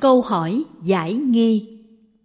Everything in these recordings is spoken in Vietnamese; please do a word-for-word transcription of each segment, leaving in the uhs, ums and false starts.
câu hỏi giải nghi.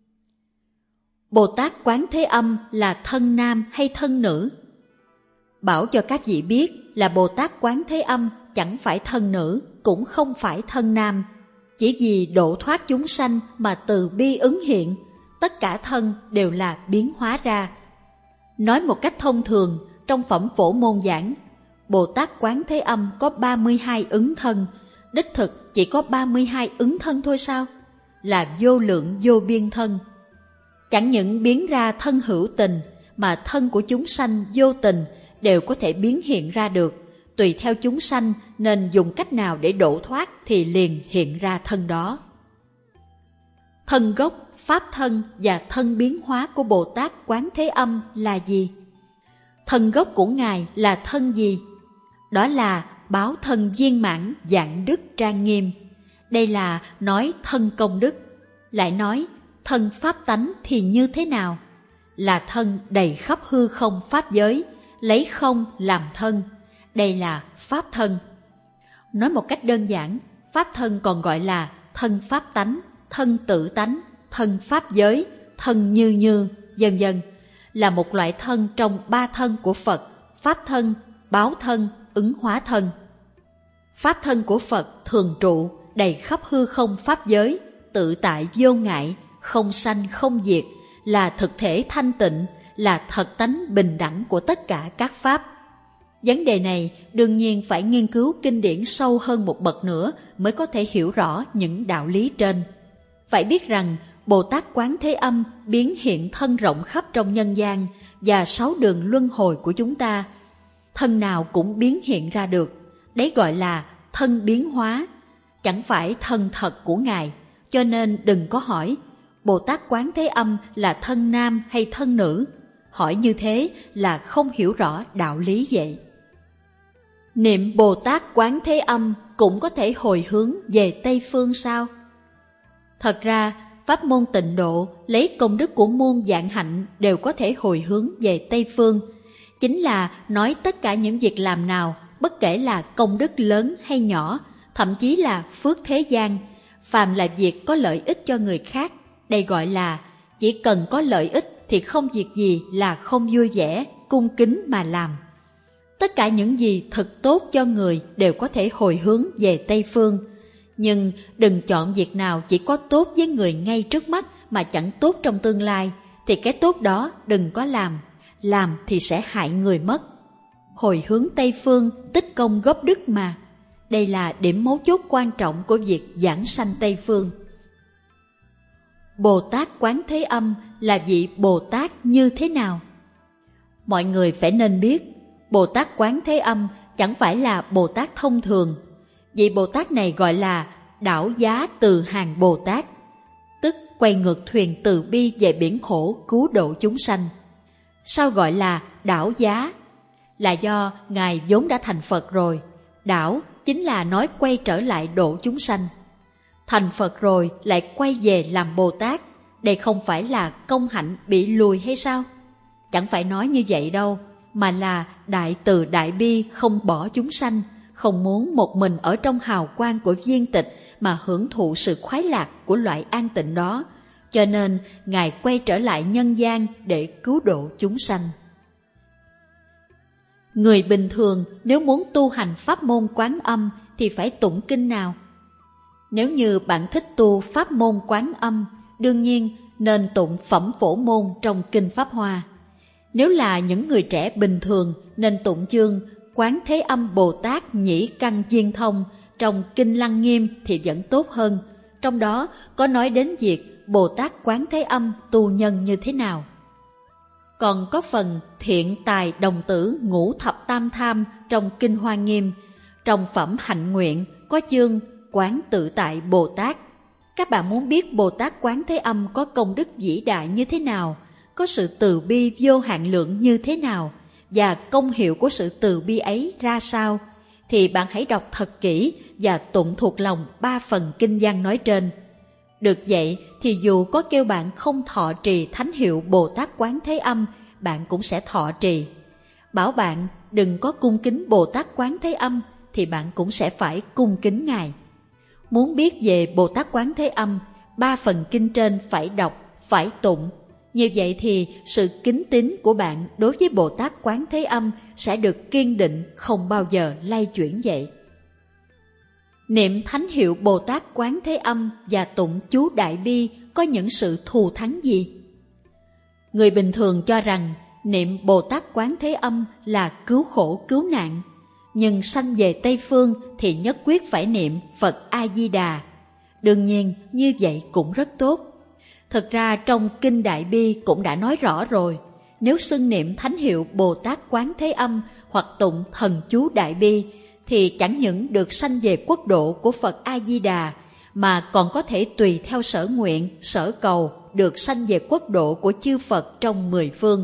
Bồ Tát Quán Thế Âm là thân nam hay thân nữ? Bảo cho các vị biết là Bồ Tát Quán Thế Âm chẳng phải thân nữ, cũng không phải thân nam. Chỉ vì độ thoát chúng sanh mà từ bi ứng hiện, tất cả thân đều là biến hóa ra. Nói một cách thông thường, trong phẩm Phổ Môn giảng, Bồ Tát Quán Thế Âm có ba mươi hai ứng thân, đích thực chỉ có ba mươi hai ứng thân thôi sao? Là vô lượng vô biên thân. Chẳng những biến ra thân hữu tình, mà thân của chúng sanh vô tình đều có thể biến hiện ra được. Tùy theo chúng sanh nên dùng cách nào để độ thoát thì liền hiện ra thân đó. Thân gốc, pháp thân và thân biến hóa của Bồ Tát Quán Thế Âm là gì? Thân gốc của Ngài là thân gì? Đó là báo thân viên mãn vạn đức trang nghiêm. Đây là nói thân công đức. Lại nói thân pháp tánh thì như thế nào? Là thân đầy khắp hư không pháp giới, lấy không làm thân. Đây là pháp thân. Nói một cách đơn giản, pháp thân còn gọi là thân pháp tánh, thân tự tánh, thân pháp giới, thân như như, vân vân, là một loại thân trong ba thân của Phật: pháp thân, báo thân, ứng hóa thân. Pháp thân của Phật thường trụ, đầy khắp hư không pháp giới, tự tại vô ngại, không sanh không diệt, là thực thể thanh tịnh, là thật tánh bình đẳng của tất cả các pháp. Vấn đề này đương nhiên phải nghiên cứu kinh điển sâu hơn một bậc nữa mới có thể hiểu rõ những đạo lý trên. Phải biết rằng Bồ Tát Quán Thế Âm biến hiện thân rộng khắp trong nhân gian và sáu đường luân hồi của chúng ta. Thân nào cũng biến hiện ra được. Đấy gọi là thân biến hóa, chẳng phải thân thật của Ngài. Cho nên đừng có hỏi Bồ Tát Quán Thế Âm là thân nam hay thân nữ. Hỏi như thế là không hiểu rõ đạo lý vậy. Niệm Bồ Tát Quán Thế Âm cũng có thể hồi hướng về Tây Phương sao? Thật ra, pháp môn Tịnh Độ lấy công đức của muôn vạn hạnh đều có thể hồi hướng về Tây Phương. Chính là nói tất cả những việc làm nào, bất kể là công đức lớn hay nhỏ, thậm chí là phước thế gian, phàm là việc có lợi ích cho người khác. Đây gọi là chỉ cần có lợi ích thì không việc gì là không vui vẻ, cung kính mà làm. Tất cả những gì thật tốt cho người đều có thể hồi hướng về Tây Phương. Nhưng đừng chọn việc nào chỉ có tốt với người ngay trước mắt mà chẳng tốt trong tương lai, thì cái tốt đó đừng có làm. Làm thì sẽ hại người mất. Hồi hướng Tây Phương tích công góp đức mà. Đây là điểm mấu chốt quan trọng của việc giảng sanh Tây Phương. Bồ Tát Quán Thế Âm là vị Bồ Tát như thế nào? Mọi người phải nên biết, Bồ Tát Quán Thế Âm chẳng phải là Bồ Tát thông thường. Vị Bồ Tát này gọi là đảo giá từ hàng Bồ Tát, tức quay ngược thuyền từ bi về biển khổ cứu độ chúng sanh. Sao gọi là đảo giá? Là do Ngài vốn đã thành Phật rồi. Đảo chính là nói quay trở lại độ chúng sanh. Thành Phật rồi lại quay về làm Bồ Tát. Đây không phải là công hạnh bị lùi hay sao? Chẳng phải nói như vậy đâu, mà là đại từ đại bi không bỏ chúng sanh, không muốn một mình ở trong hào quang của viên tịch mà hưởng thụ sự khoái lạc của loại an tịnh đó. Cho nên Ngài quay trở lại nhân gian để cứu độ chúng sanh. Người bình thường nếu muốn tu hành pháp môn Quán Âm thì phải tụng kinh nào? Nếu như bạn thích tu pháp môn Quán Âm, đương nhiên nên tụng phẩm Phổ Môn trong kinh Pháp Hoa. Nếu là những người trẻ bình thường nên tụng chương Quán Thế Âm Bồ Tát Nhĩ Căn Viên Thông trong kinh Lăng Nghiêm thì vẫn tốt hơn. Trong đó có nói đến việc Bồ Tát Quán Thế Âm tu nhân như thế nào. Còn có phần thiện tài đồng tử ngũ thập tam tham trong kinh Hoa Nghiêm. Trong phẩm Hạnh Nguyện có chương Quán Tự Tại Bồ Tát. Các bạn muốn biết Bồ Tát Quán Thế Âm có công đức vĩ đại như thế nào, có sự từ bi vô hạn lượng như thế nào, và công hiệu của sự từ bi ấy ra sao, thì bạn hãy đọc thật kỹ và tụng thuộc lòng ba phần kinh văn nói trên. Được vậy thì dù có kêu bạn không thọ trì thánh hiệu Bồ Tát Quán Thế Âm, bạn cũng sẽ thọ trì. Bảo bạn đừng có cung kính Bồ Tát Quán Thế Âm thì bạn cũng sẽ phải cung kính Ngài. Muốn biết về Bồ Tát Quán Thế Âm ba phần kinh trên phải đọc, phải tụng. Như vậy thì sự kính tín của bạn đối với Bồ Tát Quán Thế Âm sẽ được kiên định, không bao giờ lay chuyển vậy. Niệm thánh hiệu Bồ Tát Quán Thế Âm và tụng chú Đại Bi có những sự thù thắng gì? Người bình thường cho rằng niệm Bồ Tát Quán Thế Âm là cứu khổ cứu nạn, nhưng sanh về Tây Phương thì nhất quyết phải niệm Phật A-di-đà. Đương nhiên như vậy cũng rất tốt. Thực ra trong Kinh Đại Bi cũng đã nói rõ rồi, nếu xưng niệm thánh hiệu Bồ Tát Quán Thế Âm hoặc tụng thần chú Đại Bi thì chẳng những được sanh về quốc độ của Phật A-di-đà, mà còn có thể tùy theo sở nguyện, sở cầu được sanh về quốc độ của chư Phật trong mười phương.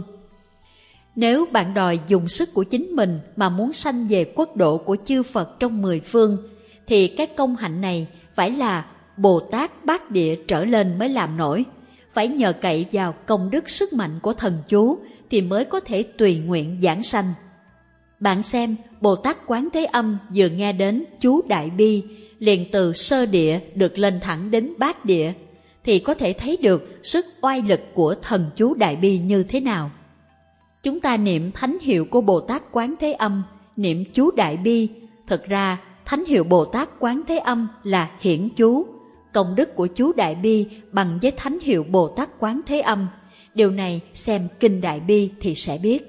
Nếu bạn đòi dùng sức của chính mình mà muốn sanh về quốc độ của chư Phật trong mười phương, thì cái công hạnh này phải là Bồ Tát Bát Địa trở lên mới làm nổi, phải nhờ cậy vào công đức sức mạnh của thần chú thì mới có thể tùy nguyện giảng sanh. Bạn xem, Bồ Tát Quán Thế Âm vừa nghe đến chú Đại Bi, liền từ sơ địa được lên thẳng đến bát địa, thì có thể thấy được sức oai lực của thần chú Đại Bi như thế nào. Chúng ta niệm thánh hiệu của Bồ Tát Quán Thế Âm, niệm chú Đại Bi, thực ra thánh hiệu Bồ Tát Quán Thế Âm là hiển chú, công đức của chú Đại Bi bằng với thánh hiệu Bồ Tát Quán Thế Âm. Điều này xem Kinh Đại Bi thì sẽ biết.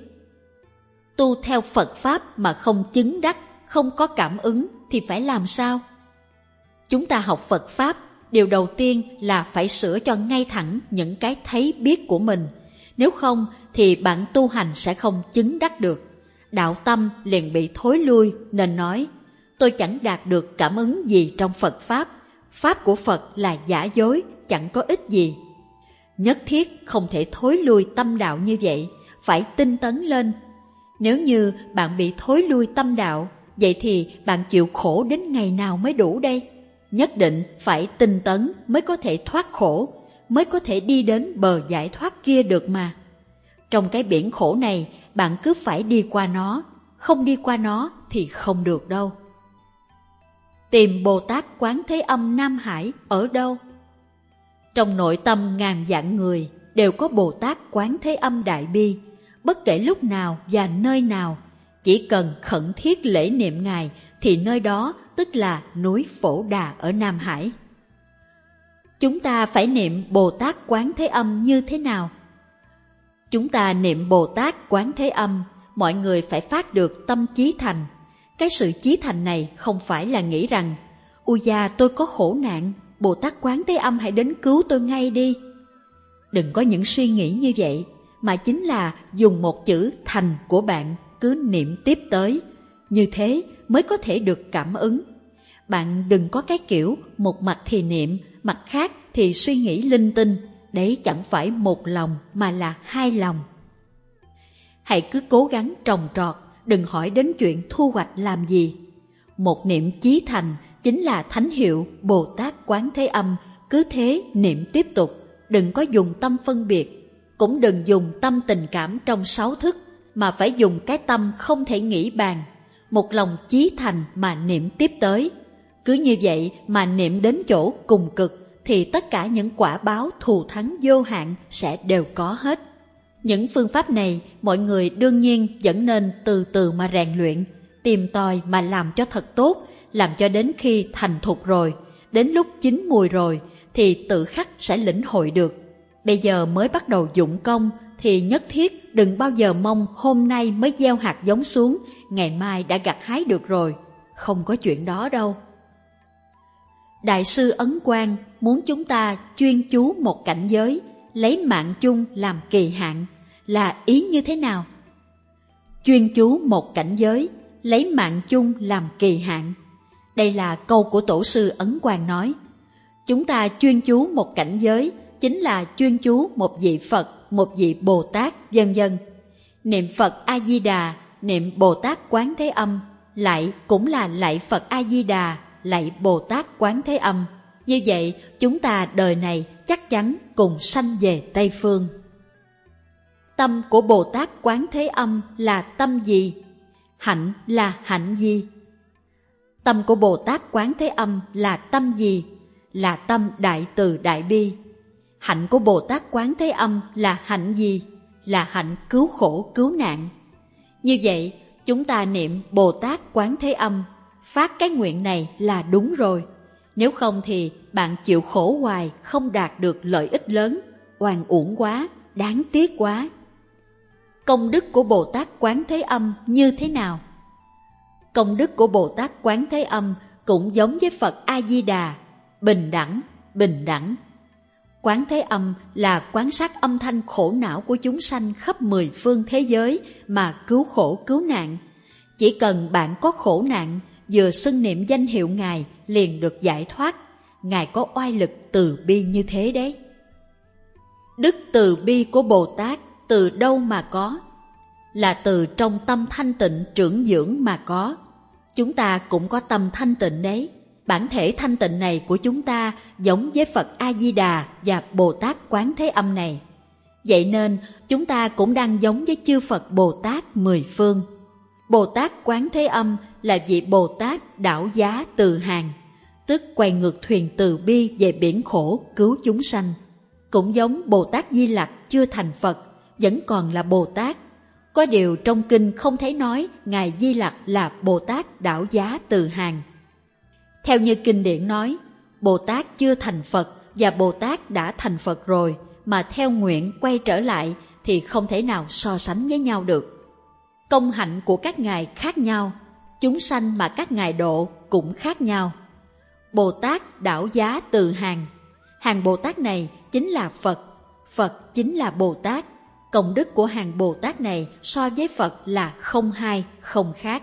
Tu theo Phật Pháp mà không chứng đắc, không có cảm ứng thì phải làm sao? Chúng ta học Phật Pháp, điều đầu tiên là phải sửa cho ngay thẳng những cái thấy biết của mình. Nếu không thì bạn tu hành sẽ không chứng đắc được. Đạo tâm liền bị thối lui nên nói, tôi chẳng đạt được cảm ứng gì trong Phật Pháp. Pháp của Phật là giả dối, chẳng có ích gì. Nhất thiết không thể thối lui tâm đạo như vậy, phải tinh tấn lên. Nếu như bạn bị thối lui tâm đạo, vậy thì bạn chịu khổ đến ngày nào mới đủ đây? Nhất định phải tinh tấn mới có thể thoát khổ, mới có thể đi đến bờ giải thoát kia được mà. Trong cái biển khổ này, bạn cứ phải đi qua nó, không đi qua nó thì không được đâu. Tìm Bồ Tát Quán Thế Âm Nam Hải ở đâu? Trong nội tâm ngàn vạn người đều có Bồ Tát Quán Thế Âm Đại Bi, bất kể lúc nào và nơi nào, chỉ cần khẩn thiết lễ niệm Ngài thì nơi đó tức là núi Phổ Đà ở Nam Hải. Chúng ta phải niệm Bồ Tát Quán Thế Âm như thế nào? Chúng ta niệm Bồ Tát Quán Thế Âm, mọi người phải phát được tâm chí thành. Cái sự chí thành này không phải là nghĩ rằng, ôi da tôi có khổ nạn, Bồ Tát Quán Thế Âm hãy đến cứu tôi ngay đi. Đừng có những suy nghĩ như vậy, mà chính là dùng một chữ thành của bạn cứ niệm tiếp tới. Như thế mới có thể được cảm ứng. Bạn đừng có cái kiểu một mặt thì niệm, mặt khác thì suy nghĩ linh tinh. Đấy chẳng phải một lòng mà là hai lòng. Hãy cứ cố gắng trồng trọt, đừng hỏi đến chuyện thu hoạch làm gì. Một niệm chí thành chính là thánh hiệu Bồ Tát Quán Thế Âm, cứ thế niệm tiếp tục, đừng có dùng tâm phân biệt, cũng đừng dùng tâm tình cảm trong sáu thức, mà phải dùng cái tâm không thể nghĩ bàn, một lòng chí thành mà niệm tiếp tới. Cứ như vậy mà niệm đến chỗ cùng cực, thì tất cả những quả báo thù thắng vô hạn sẽ đều có hết. Những phương pháp này mọi người đương nhiên vẫn nên từ từ mà rèn luyện, tìm tòi mà làm cho thật tốt, làm cho đến khi thành thục rồi, đến lúc chín mùi rồi thì tự khắc sẽ lĩnh hội được. Bây giờ mới bắt đầu dụng công thì nhất thiết đừng bao giờ mong hôm nay mới gieo hạt giống xuống, ngày mai đã gặt hái được rồi. Không có chuyện đó đâu. Đại sư Ấn Quang muốn chúng ta chuyên chú một cảnh giới, lấy mạng chung làm kỳ hạn, là ý như thế nào? Chuyên chú một cảnh giới, lấy mạng chung làm kỳ hạn. Đây là câu của Tổ sư Ấn Quang nói. Chúng ta chuyên chú một cảnh giới, chính là chuyên chú một vị Phật, một vị Bồ Tát, vân vân. Niệm Phật A-di-đà, niệm Bồ Tát Quán Thế Âm, lại cũng là lạy Phật A-di-đà, lạy Bồ Tát Quán Thế Âm. Như vậy, chúng ta đời này chắc chắn cùng sanh về Tây Phương. Tâm của Bồ Tát Quán Thế Âm là tâm gì? Hạnh là hạnh gì? Tâm của Bồ Tát Quán Thế Âm là tâm gì? là tâm đại từ đại bi. Hạnh của Bồ Tát Quán Thế Âm là hạnh gì? Là hạnh cứu khổ cứu nạn. Như vậy, chúng ta niệm Bồ Tát Quán Thế Âm, phát cái nguyện này là đúng rồi. Nếu không thì bạn chịu khổ hoài, không đạt được lợi ích lớn, oan uổng quá, đáng tiếc quá. Công đức của Bồ Tát Quán Thế Âm như thế nào? Công đức của Bồ Tát Quán Thế Âm cũng giống với Phật A-di-đà, bình đẳng, bình đẳng. Quán Thế Âm là quan sát âm thanh khổ não của chúng sanh khắp mười phương thế giới mà cứu khổ cứu nạn. Chỉ cần bạn có khổ nạn, vừa xưng niệm danh hiệu Ngài liền được giải thoát. Ngài có oai lực từ bi như thế đấy. Đức từ bi của Bồ Tát từ đâu mà có? Là từ trong tâm thanh tịnh trưởng dưỡng mà có. Chúng ta cũng có tâm thanh tịnh đấy. Bản thể thanh tịnh này của chúng ta giống với Phật A-di-đà và Bồ Tát Quán Thế Âm này. Vậy nên chúng ta cũng đang giống với chư Phật Bồ Tát mười phương. Bồ Tát Quán Thế Âm là vị Bồ Tát đảo giá từ hàng, tức quay ngược thuyền từ bi về biển khổ cứu chúng sanh. Cũng giống Bồ Tát Di Lặc chưa thành Phật, vẫn còn là Bồ Tát. Có điều trong kinh không thấy nói Ngài Di Lặc là Bồ Tát đảo giá từ hàng. Theo như kinh điển nói, Bồ Tát chưa thành Phật và Bồ Tát đã thành Phật rồi mà theo nguyện quay trở lại thì không thể nào so sánh với nhau được. Công hạnh của các ngài khác nhau, chúng sanh mà các ngài độ cũng khác nhau. Bồ Tát đảo giá từ hàng, hàng Bồ Tát này chính là Phật, Phật chính là Bồ Tát. Công đức của hàng Bồ Tát này so với Phật là không hai, không khác.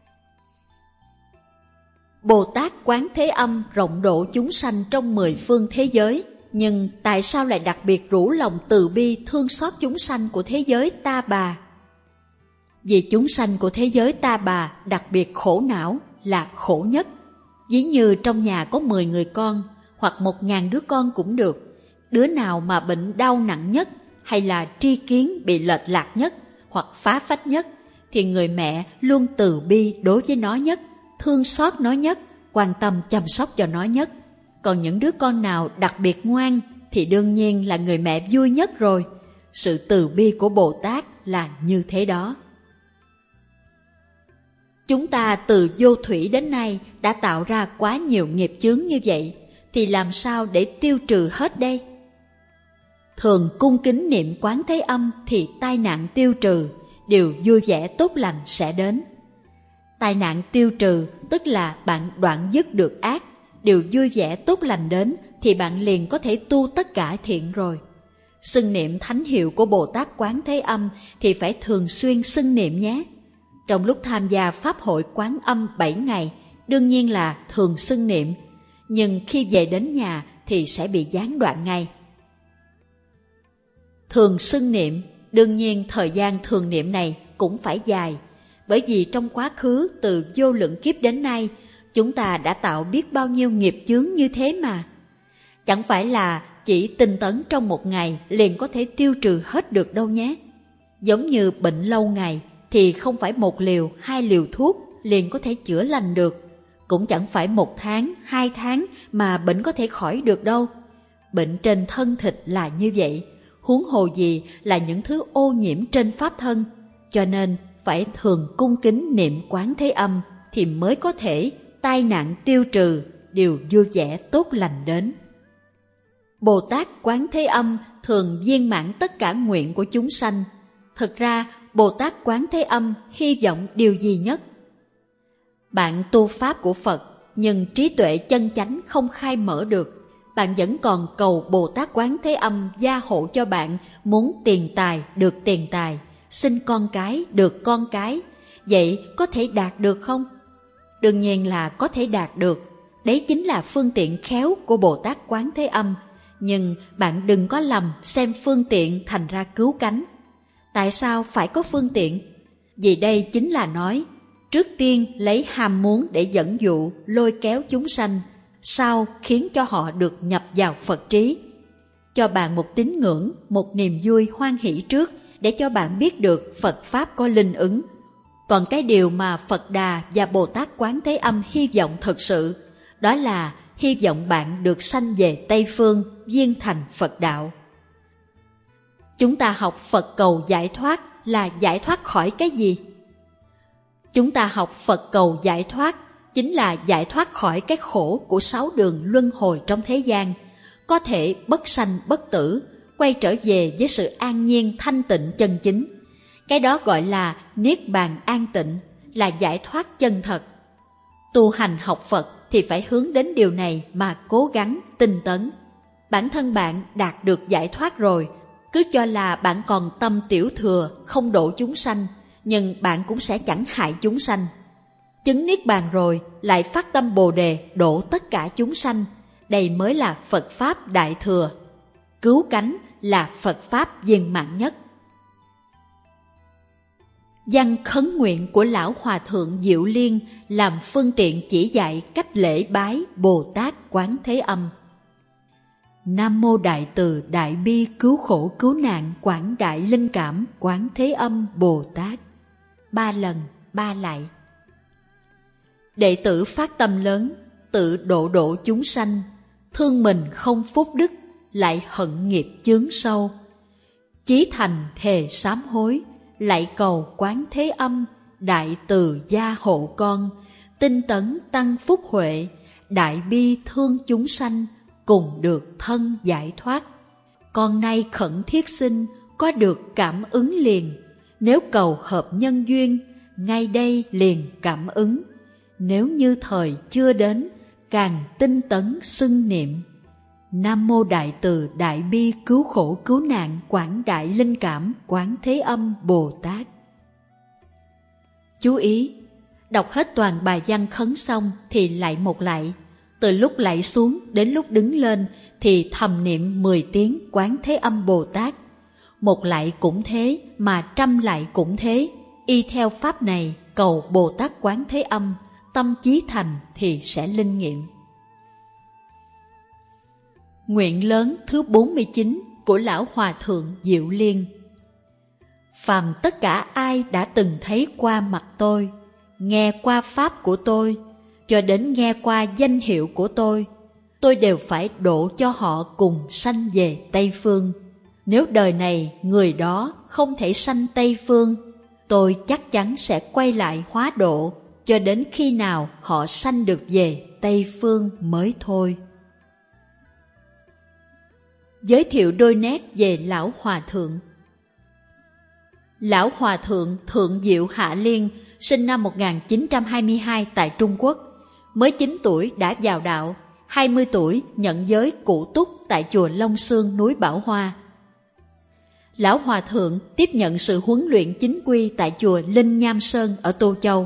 Bồ Tát Quán Thế Âm rộng độ chúng sanh trong mười phương thế giới, nhưng tại sao lại đặc biệt rủ lòng từ bi thương xót chúng sanh của thế giới Ta Bà? Vì chúng sanh của thế giới Ta Bà đặc biệt khổ não, là khổ nhất. Ví như trong nhà có mười người con, hoặc một ngàn đứa con cũng được, đứa nào mà bệnh đau nặng nhất, hay là tri kiến bị lệch lạc nhất, hoặc phá phách nhất, thì người mẹ luôn từ bi đối với nó nhất, thương xót nó nhất, quan tâm chăm sóc cho nó nhất. Còn những đứa con nào đặc biệt ngoan thì đương nhiên là người mẹ vui nhất rồi. Sự từ bi của Bồ Tát là như thế đó. Chúng ta từ vô thủy đến nay đã tạo ra quá nhiều nghiệp chướng như vậy, thì làm sao để tiêu trừ hết đây? Thường cung kính niệm Quán Thế Âm thì tai nạn tiêu trừ, điều vui vẻ tốt lành sẽ đến. Tai nạn tiêu trừ tức là bạn đoạn dứt được ác, điều vui vẻ tốt lành đến thì bạn liền có thể tu tất cả thiện rồi. Xưng niệm thánh hiệu của Bồ Tát Quán Thế Âm thì phải thường xuyên xưng niệm nhé. Trong lúc tham gia Pháp hội Quán Âm bảy ngày, đương nhiên là thường xưng niệm, nhưng khi về đến nhà thì sẽ bị gián đoạn ngay. Thường xưng niệm, đương nhiên thời gian thường niệm này cũng phải dài, bởi vì trong quá khứ từ vô lượng kiếp đến nay, chúng ta đã tạo biết bao nhiêu nghiệp chướng như thế mà. Chẳng phải là chỉ tinh tấn trong một ngày liền có thể tiêu trừ hết được đâu nhé. Giống như bệnh lâu ngày thì không phải một liều, hai liều thuốc liền có thể chữa lành được. Cũng chẳng phải một tháng, hai tháng mà bệnh có thể khỏi được đâu. Bệnh trên thân thịt là như vậy, huống hồ gì là những thứ ô nhiễm trên pháp thân. Cho nên phải thường cung kính niệm Quán Thế Âm thì mới có thể tai nạn tiêu trừ, điều vui vẻ tốt lành đến. Bồ Tát Quán Thế Âm thường viên mãn tất cả nguyện của chúng sanh. Thực ra Bồ Tát Quán Thế Âm hy vọng điều gì nhất? Bạn tu pháp của Phật nhưng trí tuệ chân chánh không khai mở được, bạn vẫn còn cầu Bồ Tát Quán Thế Âm gia hộ cho bạn, muốn tiền tài được tiền tài, sinh con cái được con cái. Vậy có thể đạt được không? Đương nhiên là có thể đạt được. Đấy chính là phương tiện khéo của Bồ Tát Quán Thế Âm. Nhưng bạn đừng có lầm xem phương tiện thành ra cứu cánh. Tại sao phải có phương tiện? Vì đây chính là nói, trước tiên lấy ham muốn để dẫn dụ, lôi kéo chúng sanh, sau khiến cho họ được nhập vào Phật trí. Cho bạn một tín ngưỡng, một niềm vui hoan hỷ trước, để cho bạn biết được Phật Pháp có linh ứng. Còn cái điều mà Phật Đà và Bồ Tát Quán Thế Âm hy vọng thật sự, đó là hy vọng bạn được sanh về Tây Phương, viên thành Phật đạo. Chúng ta học Phật cầu giải thoát là giải thoát khỏi cái gì? Chúng ta học Phật cầu giải thoát chính là giải thoát khỏi cái khổ của sáu đường luân hồi trong thế gian, có thể bất sanh bất tử, quay trở về với sự an nhiên thanh tịnh chân chính. Cái đó gọi là niết bàn an tịnh, là giải thoát chân thật. Tu hành học Phật thì phải hướng đến điều này mà cố gắng tinh tấn. Bản thân bạn đạt được giải thoát rồi, cứ cho là bạn còn tâm tiểu thừa không độ chúng sanh, nhưng bạn cũng sẽ chẳng hại chúng sanh. Chứng niết bàn rồi lại phát tâm Bồ đề độ tất cả chúng sanh, đây mới là Phật Pháp Đại Thừa. Cứu cánh là Phật Pháp viên mãn nhất. Văn khấn nguyện của Lão Hòa Thượng Diệu Liên làm phương tiện chỉ dạy cách lễ bái Bồ Tát Quán Thế Âm. Nam mô Đại Từ Đại Bi Cứu Khổ Cứu Nạn Quảng Đại Linh Cảm Quán Thế Âm Bồ Tát. Ba lần, ba lạy. Đệ tử phát tâm lớn, tự độ độ chúng sanh, thương mình không phúc đức, lại hận nghiệp chướng sâu. Chí thành thề sám hối, lạy cầu Quán Thế Âm, Đại Từ gia hộ con, tinh tấn tăng phúc huệ, đại bi thương chúng sanh, cùng được thân giải thoát. Con nay khẩn thiết xin, có được cảm ứng liền, nếu cầu hợp nhân duyên, ngay đây liền cảm ứng. Nếu như thời chưa đến, càng tinh tấn xưng niệm. Nam mô Đại Từ Đại Bi Cứu Khổ Cứu Nạn Quảng Đại Linh Cảm Quán Thế Âm Bồ Tát. Chú ý, đọc hết toàn bài văn khấn xong thì lạy một lạy. Từ lúc lạy xuống đến lúc đứng lên thì thầm niệm mười tiếng Quán Thế Âm Bồ Tát. Một lạy cũng thế, mà trăm lạy cũng thế. Y theo pháp này cầu Bồ Tát Quán Thế Âm, tâm chí thành thì sẽ linh nghiệm. Nguyện lớn thứ bốn mươi chín của Lão Hòa Thượng Diệu Liên. Phàm tất cả ai đã từng thấy qua mặt tôi, nghe qua pháp của tôi, cho đến nghe qua danh hiệu của tôi, tôi đều phải độ cho họ cùng sanh về Tây Phương. Nếu đời này người đó không thể sanh Tây Phương, tôi chắc chắn sẽ quay lại hóa độ cho đến khi nào họ sanh được về Tây Phương mới thôi. Giới thiệu đôi nét về Lão Hòa Thượng. Lão Hòa Thượng Thượng Diệu Hạ Liên sinh năm một nghìn chín trăm hai mươi hai tại Trung Quốc. Mới chín tuổi đã vào đạo, hai mươi tuổi nhận giới cụ túc tại chùa Long Xương núi Bảo Hoa. Lão Hòa Thượng tiếp nhận sự huấn luyện chính quy tại chùa Linh Nham Sơn ở Tô Châu.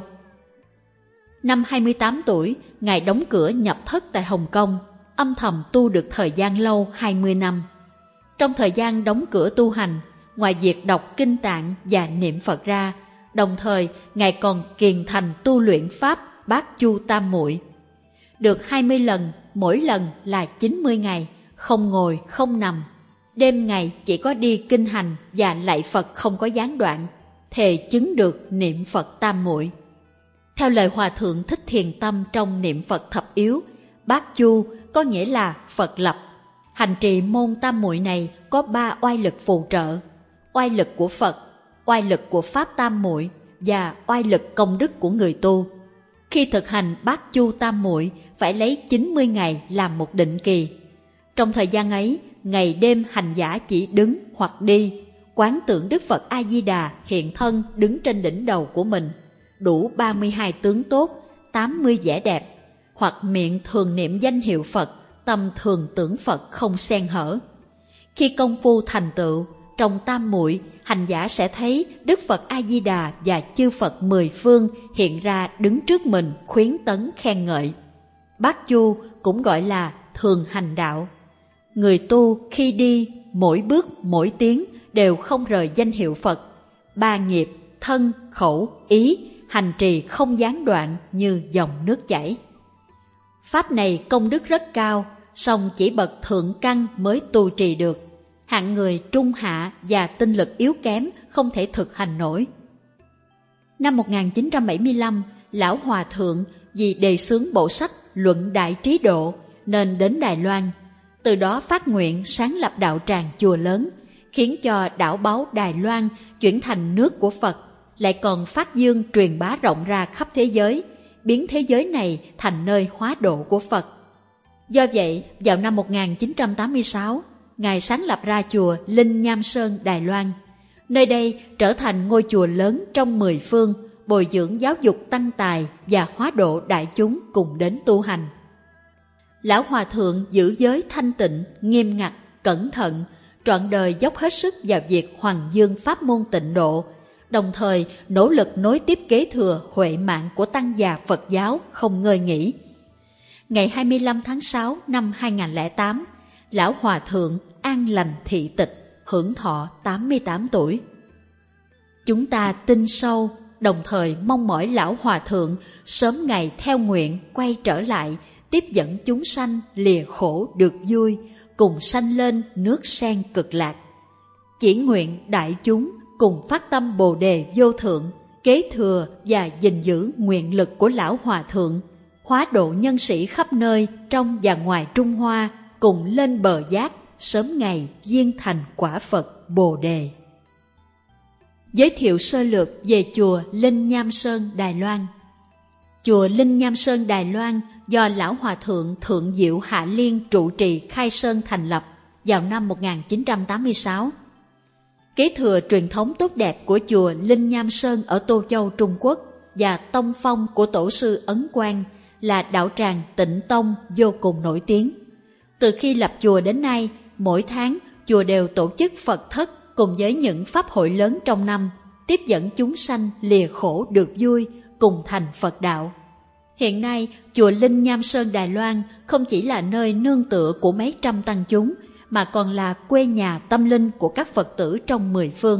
Năm hai mươi tám tuổi, Ngài đóng cửa nhập thất tại Hồng Kông, âm thầm tu được thời gian lâu hai mươi năm. Trong thời gian đóng cửa tu hành, ngoài việc đọc kinh tạng và niệm Phật ra, đồng thời Ngài còn kiền thành tu luyện pháp Bát Chu Tam Muội. Được hai mươi lần, mỗi lần là chín mươi ngày, không ngồi không nằm. Đêm ngày chỉ có đi kinh hành và lạy Phật không có gián đoạn, thề chứng được niệm Phật Tam Muội. Theo lời Hòa Thượng Thích Thiền Tâm trong niệm Phật thập yếu, Bát Chu có nghĩa là Phật lập. Hành trì môn Tam Muội này có ba oai lực phù trợ: oai lực của Phật, oai lực của Pháp Tam Muội và oai lực công đức của người tu. Khi thực hành Bát Chu Tam Muội phải lấy chín mươi ngày làm một định kỳ. Trong thời gian ấy, ngày đêm hành giả chỉ đứng hoặc đi, quán tưởng Đức Phật A Di Đà hiện thân đứng trên đỉnh đầu của mình, đủ ba mươi hai tướng tốt, tám mươi vẻ đẹp, hoặc miệng thường niệm danh hiệu Phật, tâm thường tưởng Phật không xen hở. Khi công phu thành tựu, trong Tam Muội, hành giả sẽ thấy Đức Phật A Di Đà và chư Phật mười phương hiện ra đứng trước mình khuyến tấn khen ngợi. Bát Chu cũng gọi là thường hành đạo. Người tu khi đi, mỗi bước mỗi tiếng đều không rời danh hiệu Phật. Ba nghiệp, thân, khẩu, ý, hành trì không gián đoạn như dòng nước chảy. Pháp này công đức rất cao, song chỉ bậc thượng căn mới tu trì được. Hạng người trung hạ và tinh lực yếu kém không thể thực hành nổi. Năm một nghìn chín trăm bảy mươi lăm, Lão Hòa Thượng vì đề xướng bộ sách Luận Đại Trí Độ nên đến Đài Loan, từ đó phát nguyện sáng lập đạo tràng chùa lớn, khiến cho đảo báu Đài Loan chuyển thành nước của Phật, lại còn phát dương truyền bá rộng ra khắp thế giới, biến thế giới này thành nơi hóa độ của Phật. Do vậy, vào năm một nghìn chín trăm tám mươi sáu, Ngài sáng lập ra chùa Linh Nham Sơn Đài Loan. Nơi đây trở thành ngôi chùa lớn trong mười phương, bồi dưỡng giáo dục tăng tài và hóa độ đại chúng cùng đến tu hành. Lão Hòa Thượng giữ giới thanh tịnh, nghiêm ngặt, cẩn thận, trọn đời dốc hết sức vào việc hoằng dương pháp môn tịnh độ, đồng thời nỗ lực nối tiếp kế thừa huệ mạng của tăng già Phật giáo không ngơi nghỉ. Ngày hai mươi lăm tháng sáu năm hai nghìn không trăm lẻ tám, Lão Hòa Thượng an lành thị tịch, hưởng thọ tám mươi tám tuổi. Chúng ta tin sâu, đồng thời mong mỏi Lão Hòa Thượng sớm ngày theo nguyện quay trở lại, tiếp dẫn chúng sanh lìa khổ được vui, cùng sanh lên nước sen cực lạc. Chỉ nguyện đại chúng cùng phát tâm Bồ Đề vô thượng, kế thừa và gìn giữ nguyện lực của Lão Hòa Thượng, hóa độ nhân sĩ khắp nơi trong và ngoài Trung Hoa, cùng lên bờ giác, sớm ngày viên thành quả Phật Bồ Đề. Giới thiệu sơ lược về chùa Linh Nham Sơn Đài Loan. Chùa Linh Nham Sơn Đài Loan do Lão Hòa Thượng Thượng Diệu Hạ Liên trụ trì khai sơn thành lập vào năm một nghìn chín trăm tám mươi sáu. Kế thừa truyền thống tốt đẹp của chùa Linh Nham Sơn ở Tô Châu, Trung Quốc và tông phong của tổ sư Ấn Quang là đạo tràng Tịnh Tông vô cùng nổi tiếng. Từ khi lập chùa đến nay, mỗi tháng chùa đều tổ chức Phật thất cùng với những pháp hội lớn trong năm, tiếp dẫn chúng sanh lìa khổ được vui, cùng thành Phật đạo. Hiện nay, chùa Linh Nham Sơn Đài Loan không chỉ là nơi nương tựa của mấy trăm tăng chúng, mà còn là quê nhà tâm linh của các Phật tử trong mười phương.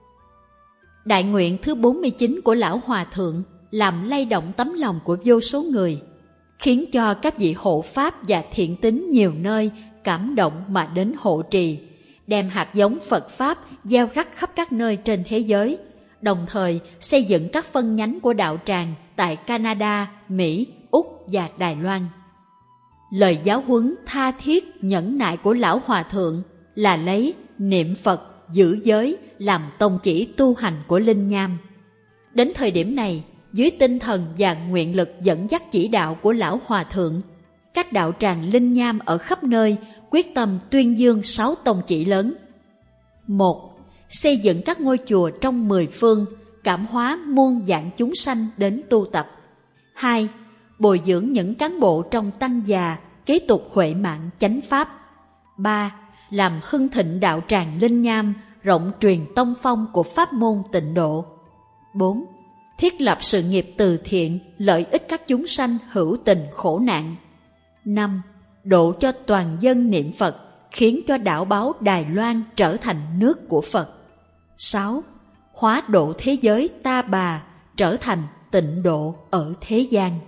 Đại nguyện thứ bốn mươi chín của Lão Hòa Thượng làm lay động tấm lòng của vô số người, khiến cho các vị hộ pháp và thiện tín nhiều nơi cảm động mà đến hộ trì, đem hạt giống Phật Pháp gieo rắc khắp các nơi trên thế giới, đồng thời xây dựng các phân nhánh của đạo tràng tại Canada, Mỹ, Úc và Đài Loan. Lời giáo huấn tha thiết nhẫn nại của Lão Hòa Thượng là lấy niệm Phật, giữ giới làm tông chỉ tu hành của Linh Nham. Đến thời điểm này, dưới tinh thần và nguyện lực dẫn dắt chỉ đạo của Lão Hòa Thượng, các đạo tràng Linh Nham ở khắp nơi quyết tâm tuyên dương sáu tông chỉ lớn. Một, xây dựng các ngôi chùa trong mười phương, cảm hóa muôn vạn chúng sanh đến tu tập. Hai, bồi dưỡng những cán bộ trong tăng già, kế tục huệ mạng chánh pháp. Ba, làm hưng thịnh đạo tràng Linh Nham, rộng truyền tông phong của pháp môn tịnh độ. Bốn, thiết lập sự nghiệp từ thiện, lợi ích các chúng sanh hữu tình khổ nạn. Năm, độ cho toàn dân niệm Phật, khiến cho đảo báu Đài Loan trở thành nước của Phật. Sáu, hóa độ thế giới ta bà, trở thành tịnh độ ở thế gian.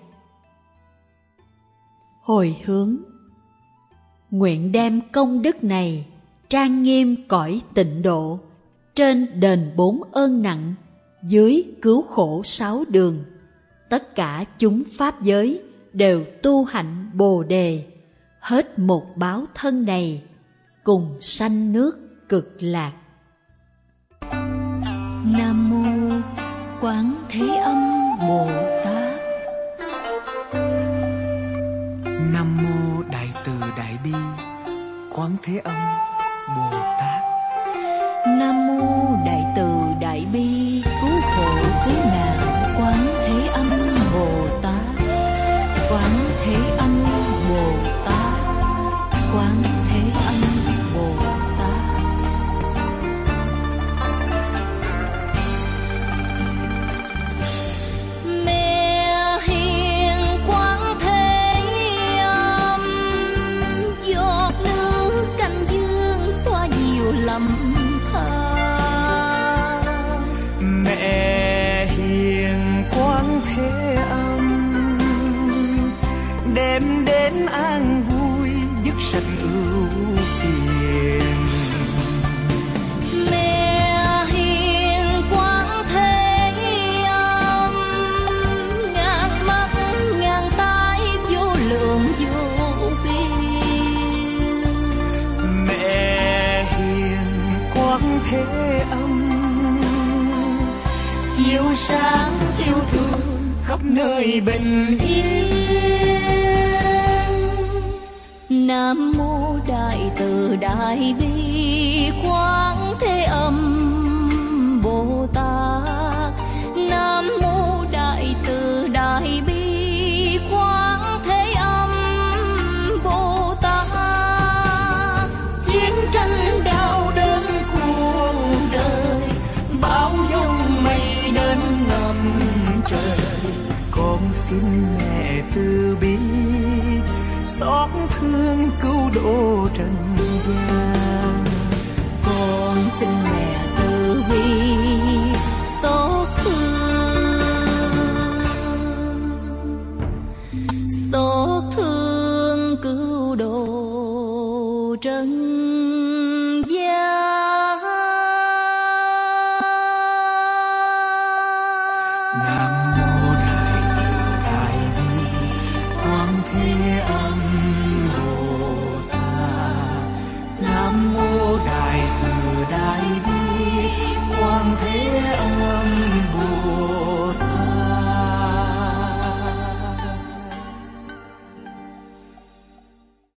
Hồi hướng. Nguyện đem công đức này trang nghiêm cõi tịnh độ, trên đền bốn ơn nặng, dưới cứu khổ sáu đường. Tất cả chúng pháp giới đều tu hạnh Bồ Đề, hết một báo thân này, cùng sanh nước cực lạc. Nam mô Quán Thế Âm Bồ Tát. Nam mô Đại Từ Đại Bi Quán Thế Âm Bồ Tát. Nam mô Đại Từ Đại Bi cứu khổ cứu nạn Quán Thế Âm Bồ Tát. Quán Thế Âm Bồ Tát. Quán Thế Âm Bồ Tát. Mẹ hiền Quán Thế Âm, giọt nước canh dương xoa dịu lầm tha. Mẹ hiền Quán Thế Âm, đem đến an vui dứt sạch ưu phiền. Mẹ hiền Quán Thế Âm, ngàn mắt ngàn tai vô lượng vô biên. sáng yêu thương khắp nơi bình yên. Nam mô Đại Từ Đại Bi Quán Thế Âm Bồ Tát. Nam mô Đại Từ Đại Bi Quán Thế Âm Bồ Tát. Chiến tranh đau đớn cuộc đời, bão giông mây đến ngập trời, con xin mẹ từ bi xót thương cứu độ trần gian. Con xin mẹ từ bi xót thương, xót thương cứu độ trần